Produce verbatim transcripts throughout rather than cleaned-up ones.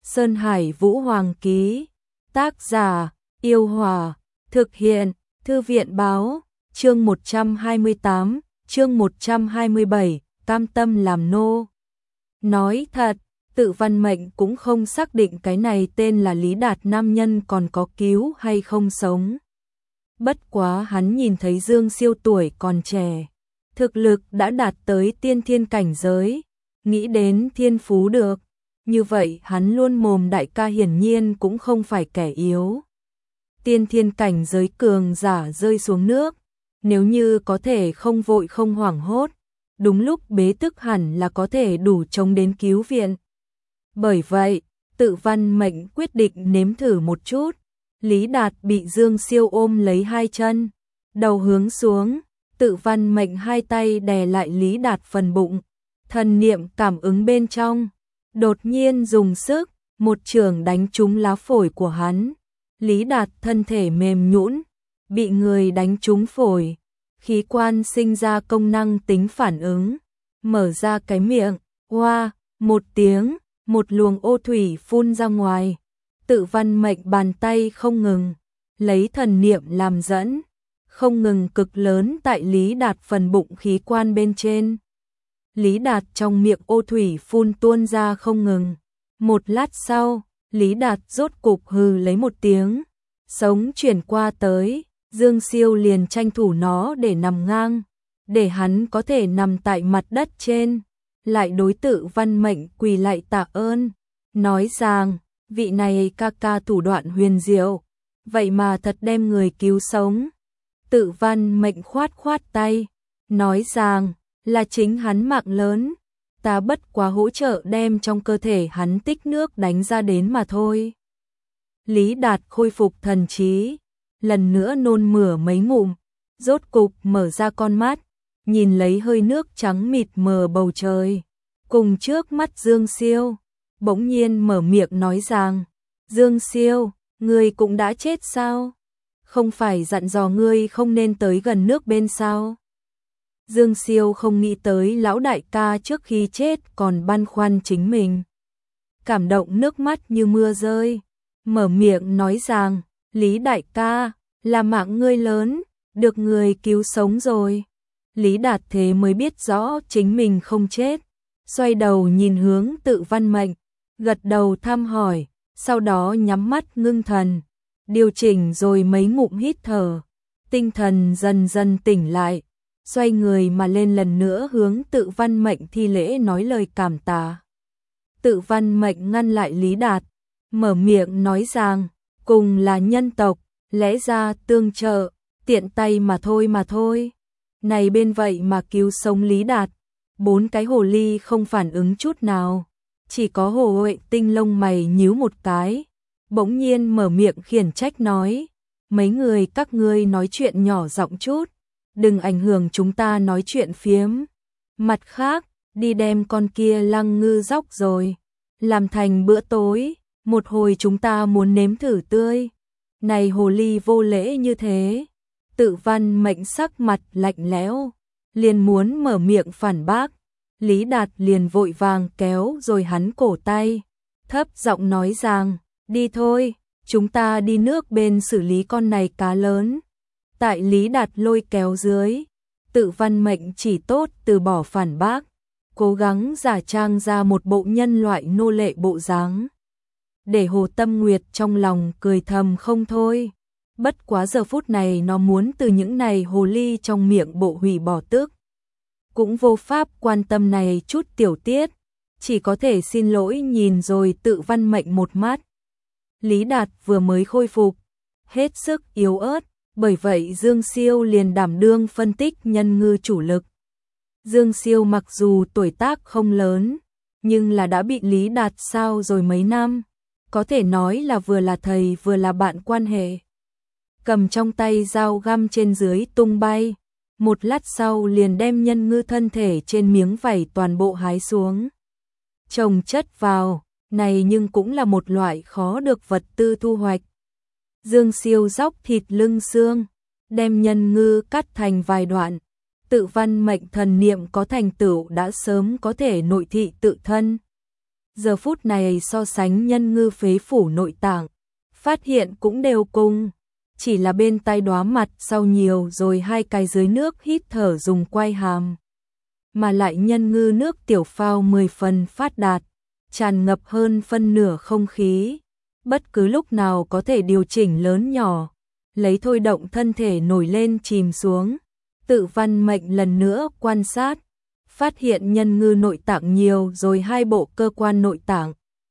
Sơn Hải Vũ Hoàng ký. Tác giả, Yêu Hòa. Thực hiện, Thư viện báo. Chương một trăm hai mươi tám, chương một trăm hai mươi bảy, cam tâm làm nô. Nói thật, Tự Văn Mệnh cũng không xác định cái này tên là Lý Đạt nam nhân còn có cứu hay không sống. Bất quá hắn nhìn thấy Dương Siêu tuổi còn trẻ, thực lực đã đạt tới tiên thiên cảnh giới, nghĩ đến thiên phú được, như vậy hắn luôn mồm đại ca hiển nhiên cũng không phải kẻ yếu. Tiên thiên cảnh giới cường giả rơi xuống nước, nếu như có thể không vội không hoảng hốt, đúng lúc bế tức hẳn là có thể đủ chống đến cứu viện. Bởi vậy, Tự Văn Mệnh quyết định nếm thử một chút. Lý Đạt bị Dương Siêu ôm lấy hai chân, đầu hướng xuống, Tự Văn Mệnh hai tay đè lại Lý Đạt phần bụng, thần niệm cảm ứng bên trong, đột nhiên dùng sức, một chưởng đánh trúng lá phổi của hắn. Lý Đạt thân thể mềm nhũn, bị người đánh trúng phổi, khí quan sinh ra công năng tính phản ứng, mở ra cái miệng, oa, một tiếng, một luồng ô thủy phun ra ngoài. Tự Văn Mệnh bàn tay không ngừng, lấy thần niệm làm dẫn, không ngừng cực lớn tại Lý Đạt phần bụng khí quan bên trên. Lý Đạt trong miệng ô thủy phun tuôn ra không ngừng. Một lát sau, Lý Đạt rốt cục hừ lấy một tiếng, sống chuyển qua tới, Dương Siêu liền tranh thủ nó để nằm ngang, để hắn có thể nằm tại mặt đất trên, lại đối Tự Văn Mệnh quỳ lại tạ ơn, nói rằng, vị này ca ca thủ đoạn huyền diệu, vậy mà thật đem người cứu sống. Tự Văn Mệnh khoát khoát tay, nói rằng, là chính hắn mạng lớn, ta bất quá hỗ trợ đem trong cơ thể hắn tích nước đánh ra đến mà thôi. Lý Đạt khôi phục thần trí, lần nữa nôn mửa mấy ngụm, rốt cục mở ra con mắt, nhìn lấy hơi nước trắng mịt mờ bầu trời, cùng trước mắt Dương Siêu, bỗng nhiên mở miệng nói rằng, Dương Siêu, ngươi cũng đã chết sao? Không phải dặn dò ngươi không nên tới gần nước bên sao? Dương Siêu không nghĩ tới lão đại ca trước khi chết còn băn khoăn chính mình. Cảm động nước mắt như mưa rơi, mở miệng nói rằng, Lý đại ca, là mạng ngươi lớn, được người cứu sống rồi. Lý Đạt thế mới biết rõ chính mình không chết, xoay đầu nhìn hướng Tự Văn Mệnh, gật đầu thăm hỏi, sau đó nhắm mắt ngưng thần, điều chỉnh rồi mấy ngụm hít thở, tinh thần dần dần tỉnh lại, xoay người mà lên lần nữa hướng Tự Văn Mệnh thi lễ nói lời cảm tạ. Tự Văn Mệnh ngăn lại Lý Đạt, mở miệng nói rằng, cùng là nhân tộc, lẽ ra tương trợ, tiện tay mà thôi mà thôi. Này bên vậy mà cứu sống Lý Đạt, bốn cái hồ ly không phản ứng chút nào, chỉ có Hồ Huệ Tinh lông mày nhíu một cái, bỗng nhiên mở miệng khiển trách nói, mấy người các ngươi nói chuyện nhỏ giọng chút, đừng ảnh hưởng chúng ta nói chuyện phiếm. Mặt khác, đi đem con kia lăng ngư dóc rồi, làm thành bữa tối, một hồi chúng ta muốn nếm thử tươi. Này hồ ly vô lễ như thế. Tự Văn Mệnh sắc mặt lạnh lẽo, liền muốn mở miệng phản bác. Lý Đạt liền vội vàng kéo rồi hắn cổ tay, thấp giọng nói rằng, đi thôi, chúng ta đi nước bên xử lý con này cá lớn. Tại Lý Đạt lôi kéo dưới, Tự Văn Mệnh chỉ tốt từ bỏ phản bác, cố gắng giả trang ra một bộ nhân loại nô lệ bộ dáng, để Hồ Tâm Nguyệt trong lòng cười thầm không thôi. Bất quá giờ phút này nó muốn từ những này hồ ly trong miệng bộ hủy bỏ tức, cũng vô pháp quan tâm này chút tiểu tiết, chỉ có thể xin lỗi nhìn rồi Tự Văn Mệnh một mắt. Lý Đạt vừa mới khôi phục, hết sức yếu ớt, bởi vậy Dương Siêu liền đảm đương phân tích nhân ngư chủ lực. Dương Siêu mặc dù tuổi tác không lớn, nhưng là đã bị Lý Đạt sao rồi mấy năm, có thể nói là vừa là thầy vừa là bạn quan hệ. Cầm trong tay dao găm trên dưới tung bay, một lát sau liền đem nhân ngư thân thể trên miếng vảy toàn bộ hái xuống, chồng chất vào, này nhưng cũng là một loại khó được vật tư thu hoạch. Dương Siêu dóc thịt lưng xương, đem nhân ngư cắt thành vài đoạn, Tự Văn Mệnh thần niệm có thành tựu đã sớm có thể nội thị tự thân. Giờ phút này so sánh Nhân Ngư phế phủ nội tạng, phát hiện cũng đều cùng, chỉ là bên tai đóa mặt sau nhiều rồi hai cái dưới nước hít thở dùng quay hàm. Mà lại Nhân Ngư nước tiểu phao mười phần phát đạt, tràn ngập hơn phân nửa không khí, bất cứ lúc nào có thể điều chỉnh lớn nhỏ, lấy thôi động thân thể nổi lên chìm xuống. Tự Văn Mệnh lần nữa quan sát, phát hiện Nhân Ngư nội tạng nhiều rồi hai bộ cơ quan nội tạng.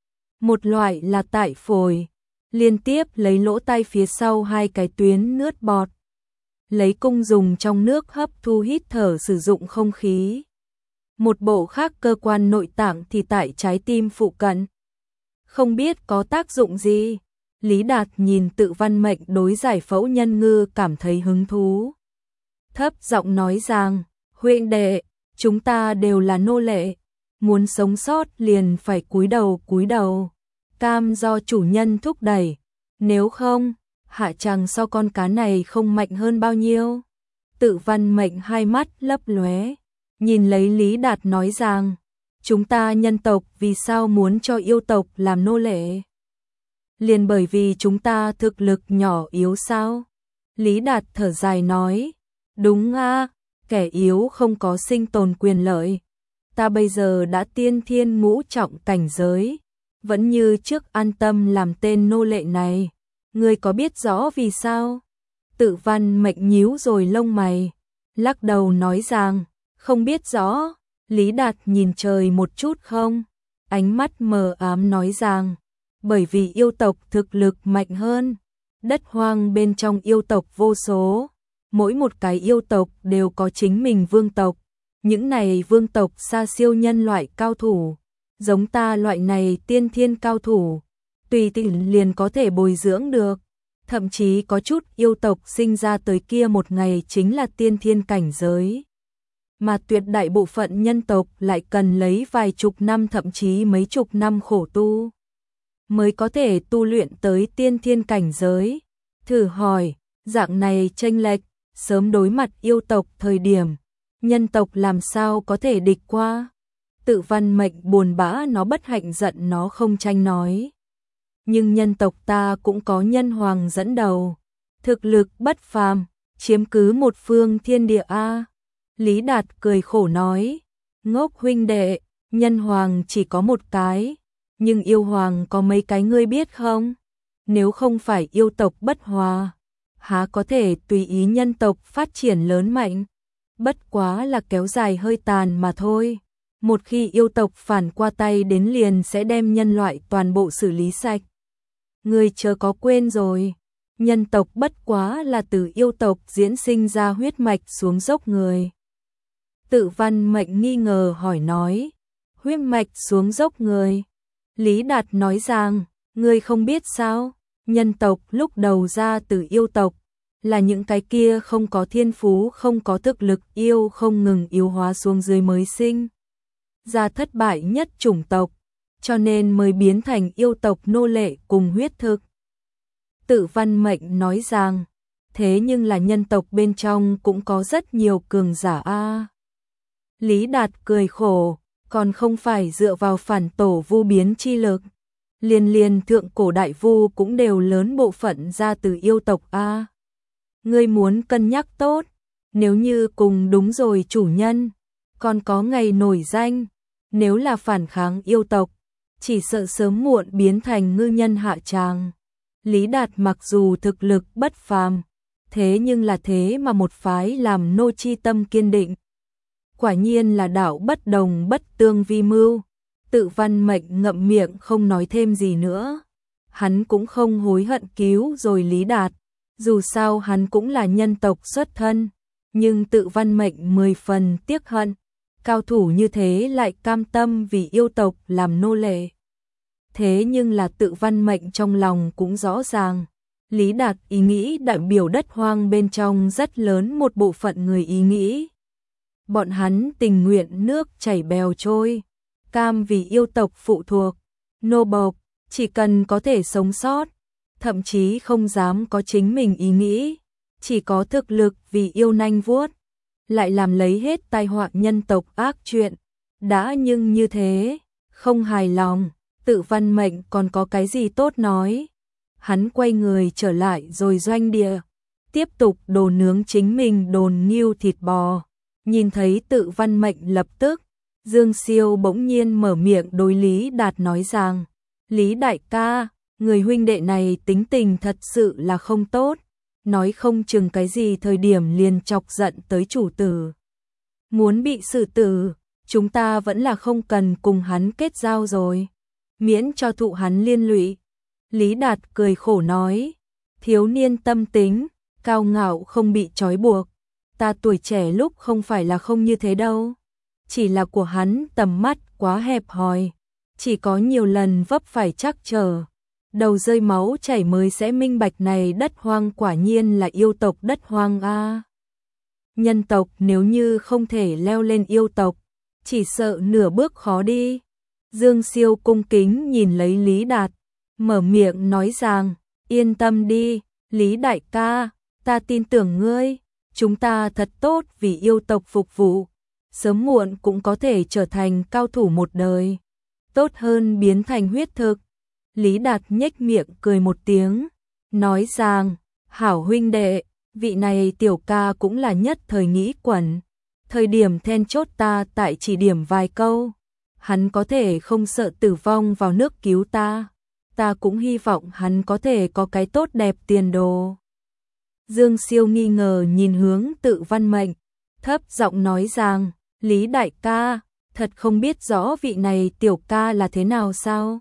Một loại là tại phổi, liên tiếp lấy lỗ tai phía sau hai cái tuyến nước bọt, lấy cung dùng trong nước hấp thu hít thở sử dụng không khí. Một bộ khác cơ quan nội tạng thì tại trái tim phụ cận. Không biết có tác dụng gì. Lý Đạt nhìn Tự Văn Mệnh đối giải phẫu Nhân Ngư cảm thấy hứng thú. Thấp giọng nói rằng, huynh đệ, chúng ta đều là nô lệ, muốn sống sót liền phải cúi đầu cúi đầu, cam do chủ nhân thúc đẩy, nếu không, hạ chàng so con cá này không mạnh hơn bao nhiêu. Tự Văn Mệnh hai mắt lấp lóe, nhìn lấy Lý Đạt nói rằng, chúng ta nhân tộc vì sao muốn cho yêu tộc làm nô lệ? Liền bởi vì chúng ta thực lực nhỏ yếu sao? Lý Đạt thở dài nói, đúng a, kẻ yếu không có sinh tồn quyền lợi. Ta bây giờ đã tiên thiên ngũ trọng cảnh giới, vẫn như trước an tâm làm tên nô lệ này. Ngươi có biết rõ vì sao? Tự Văn Mệnh nhíu rồi lông mày, lắc đầu nói rằng, không biết rõ. Lý Đạt nhìn trời một chút không? Ánh mắt mờ ám nói rằng, bởi vì yêu tộc thực lực mạnh hơn. Đất hoang bên trong yêu tộc vô số, mỗi một cái yêu tộc đều có chính mình vương tộc. Những này vương tộc xa siêu nhân loại cao thủ, giống ta loại này tiên thiên cao thủ, tùy tiện liền có thể bồi dưỡng được. Thậm chí có chút yêu tộc sinh ra tới kia một ngày chính là tiên thiên cảnh giới. Mà tuyệt đại bộ phận nhân tộc lại cần lấy vài chục năm thậm chí mấy chục năm khổ tu, mới có thể tu luyện tới tiên thiên cảnh giới. Thử hỏi, dạng này chênh lệch, sớm đối mặt yêu tộc thời điểm, nhân tộc làm sao có thể địch qua? Tự Văn Mệnh buồn bã nó bất hạnh giận nó không tranh nói. Nhưng nhân tộc ta cũng có nhân hoàng dẫn đầu, thực lực bất phàm, chiếm cứ một phương thiên địa a. Lý Đạt cười khổ nói, ngốc huynh đệ, nhân hoàng chỉ có một cái, nhưng yêu hoàng có mấy cái ngươi biết không? Nếu không phải yêu tộc bất hòa, há có thể tùy ý nhân tộc phát triển lớn mạnh, bất quá là kéo dài hơi tàn mà thôi. Một khi yêu tộc phản qua tay đến liền sẽ đem nhân loại toàn bộ xử lý sạch. Ngươi chớ có quên rồi, nhân tộc bất quá là từ yêu tộc diễn sinh ra huyết mạch xuống dốc người. Tự Văn Mệnh nghi ngờ hỏi nói, huyết mạch xuống dốc người. Lý Đạt nói rằng, ngươi không biết sao, nhân tộc lúc đầu ra từ yêu tộc, là những cái kia không có thiên phú không có thực lực yêu không ngừng yếu hóa xuống dưới mới sinh ra thất bại nhất chủng tộc, cho nên mới biến thành yêu tộc nô lệ cùng huyết thực. Tự Văn Mệnh nói rằng, thế nhưng là nhân tộc bên trong cũng có rất nhiều cường giả a. Lý Đạt cười khổ, còn không phải dựa vào phản tổ vu biến chi lực. Liên liên thượng cổ đại vu cũng đều lớn bộ phận ra từ yêu tộc a. Ngươi muốn cân nhắc tốt, nếu như cùng đúng rồi chủ nhân, còn có ngày nổi danh, nếu là phản kháng yêu tộc, chỉ sợ sớm muộn biến thành ngư nhân hạ tràng. Lý Đạt mặc dù thực lực bất phàm, thế nhưng là thế mà một phái làm nô chi tâm kiên định. Quả nhiên là đạo bất đồng bất tương vi mưu. Tự Văn Mệnh ngậm miệng không nói thêm gì nữa. Hắn cũng không hối hận cứu rồi Lý Đạt, dù sao hắn cũng là nhân tộc xuất thân, nhưng Tự Văn Mệnh mười phần tiếc hận, cao thủ như thế lại cam tâm vì yêu tộc làm nô lệ. Thế nhưng là Tự Văn Mệnh trong lòng cũng rõ ràng, Lý Đạt ý nghĩ đại biểu đất hoang bên trong rất lớn một bộ phận người ý nghĩ. Bọn hắn tình nguyện nước chảy bèo trôi, cam vì yêu tộc phụ thuộc, nô bộc, chỉ cần có thể sống sót, thậm chí không dám có chính mình ý nghĩ, chỉ có thực lực vì yêu nanh vuốt, lại làm lấy hết tai họa nhân tộc ác chuyện. Đã nhưng như thế, không hài lòng, Tự Văn Mệnh còn có cái gì tốt nói. Hắn quay người trở lại rồi doanh địa, tiếp tục đồ nướng chính mình đồn nghêu thịt bò. Nhìn thấy Tự Văn Mệnh lập tức, Dương Siêu bỗng nhiên mở miệng đối Lý Đạt nói rằng, Lý đại ca, người huynh đệ này tính tình thật sự là không tốt, nói không chừng cái gì thời điểm liền chọc giận tới chủ tử. Muốn bị xử tử, chúng ta vẫn là không cần cùng hắn kết giao rồi, miễn cho thụ hắn liên lụy. Lý Đạt cười khổ nói, thiếu niên tâm tính, cao ngạo không bị trói buộc, ta tuổi trẻ lúc không phải là không như thế đâu, chỉ là của hắn tầm mắt quá hẹp hòi, chỉ có nhiều lần vấp phải trắc trở, đầu rơi máu chảy mới sẽ minh bạch này đất hoang quả nhiên là yêu tộc đất hoang a. Nhân tộc nếu như không thể leo lên yêu tộc, chỉ sợ nửa bước khó đi. Dương Siêu cung kính nhìn lấy Lý Đạt, mở miệng nói rằng, yên tâm đi, Lý đại ca, ta tin tưởng ngươi, chúng ta thật tốt vì yêu tộc phục vụ, sớm muộn cũng có thể trở thành cao thủ một đời, tốt hơn biến thành huyết thực. Lý Đạt nhếch miệng cười một tiếng, nói rằng, hảo huynh đệ, vị này tiểu ca cũng là nhất thời nghĩ quẩn, thời điểm then chốt ta tại chỉ điểm vài câu, hắn có thể không sợ tử vong vào nước cứu ta, ta cũng hy vọng hắn có thể có cái tốt đẹp tiền đồ. Dương Siêu nghi ngờ nhìn hướng Tự Văn Mệnh, thấp giọng nói rằng, Lý đại ca, thật không biết rõ vị này tiểu ca là thế nào sao?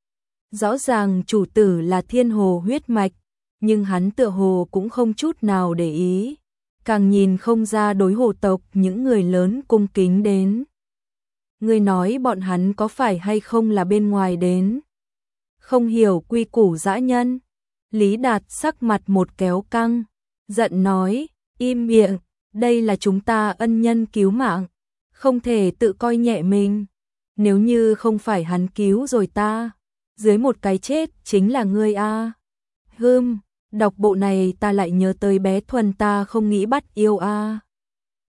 Rõ ràng chủ tử là thiên hồ huyết mạch, nhưng hắn tựa hồ cũng không chút nào để ý, càng nhìn không ra đối hồ tộc những người lớn cung kính đến. Ngươi nói bọn hắn có phải hay không là bên ngoài đến? Không hiểu quy củ dã nhân. Lý Đạt sắc mặt một kéo căng, giận nói, im miệng, đây là chúng ta ân nhân cứu mạng, không thể tự coi nhẹ mình. Nếu như không phải hắn cứu rồi ta, dưới một cái chết chính là ngươi a. Hừm, đọc bộ này ta lại nhớ tới bé Thuần ta không nghĩ bắt yêu a.